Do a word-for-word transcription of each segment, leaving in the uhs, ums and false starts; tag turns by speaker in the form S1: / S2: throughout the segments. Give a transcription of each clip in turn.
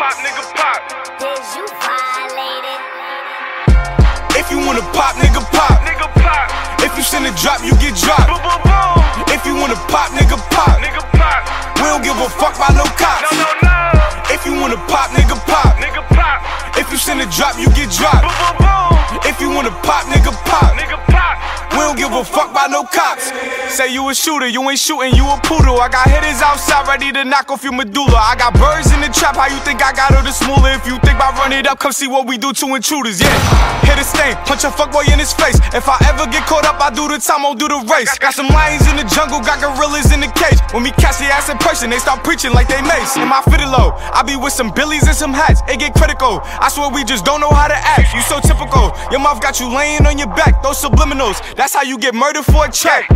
S1: pop, nigga, pop.
S2: Did you violate it?
S3: If you wanna pop, nigga, pop.
S1: Nigga, pop.
S3: If you send a drop, you get dropped.
S1: Boom, boom, boom.
S3: If you wanna pop, nigga, pop.
S1: Nigga, pop.
S3: We don't give a fuck about no cops.
S1: No, no, no.
S3: If you wanna pop, nigga, pop.
S1: Nigga, pop.
S3: If you send a drop, you get dropped.
S1: Boom, boom, boom.
S3: If you wanna pop, nigga, pop.
S1: Nigga, pop.
S3: We don't give a fuck about no cops. Say you a shooter, you ain't shooting, you a poodle. I got hitters outside ready to knock off your medulla. I got birds in the trap, how you think I got all the smaller? If you think about running it up, come see what we do to intruders, yeah. Hit a stain, punch a fuckboy in his face. If I ever get caught up, I do the time, I'll do the race. Got some lions in the jungle, got gorillas in the cage. When we catch the ass in person, they start preaching like they mace. In my fitted low, I be with some billies and some hats. It get critical, I swear we just don't know how to act. You so typical, your mouth got you laying on your back. Those subliminals, that's how you get murdered for a check.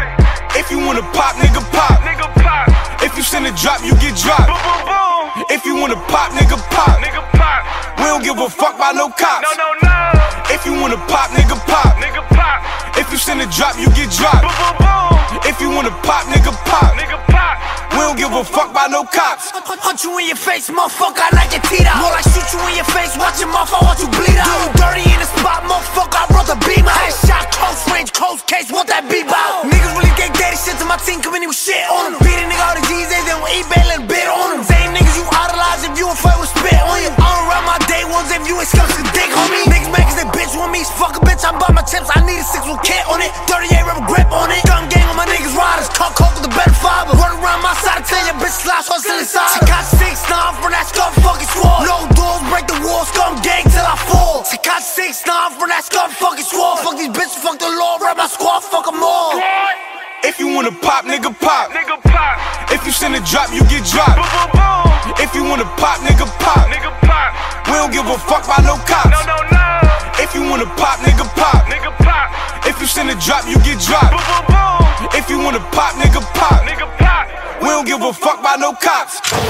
S3: If you wanna pop, nigga, pop.
S1: Nigga, pop.
S3: If you send a drop, you get dropped.
S1: Boom, boom, boom.
S3: If you wanna pop, nigga, pop.
S1: Nigga, pop.
S3: We don't give a fuck about no cops.
S1: No, no, no.
S3: If you wanna pop, nigga, pop.
S1: Nigga, pop.
S3: If you send a drop, you get dropped.
S1: Boom, boom, boom.
S3: If you wanna pop, nigga, pop.
S1: Nigga, pop.
S3: We don't give a fuck about no cops.
S4: Punch you in your face, motherfucker, I like your teeth out. More like shoot you in your face, watch your mouth, I watch you bleed out. Do you dirty in the spot, motherfucker, I brought the beam out. Headshot, close range, close case, what that beep out? Niggas really get dirty shit to my team, coming in with shit on them. Beat a nigga all the G's, then we eBay, let a bit on them. Same niggas you idolize if you a fight with spit on you. I don't run my day ones if you ain't skunks a dick on me. Niggas make they bitch want me, fuck a bitch, I'm by my chips, I need a six with kit on it. thirty-eight rubber grip on it. Gun gang on my niggas riders, cock coke with a better fiber. Run around my side and tell your bitch slash what's inside. She got six nine from that scum fucking swore. No doors, break the wall, scum gang till I fall. She got six nine from that scum fucking swore. Fuck these bitches, fuck the law, rap my squad, fuck them all.
S3: If you wanna pop, nigga, pop.
S1: Nigga, pop.
S3: If you send a drop, you get dropped.
S1: Boom, boom, boom.
S3: If you wanna pop, nigga, pop.
S1: Nigga, pop.
S3: We don't give a fuck about no cops.
S1: No, no, no.
S3: If you wanna pop, nigga, pop.
S1: Nigga, pop.
S3: If you send a drop, you get dropped.
S1: Boom, boom, boom.
S3: If you wanna pop, nigga, pop.
S1: Nigga, pop.
S3: We don't give a fuck about no cops.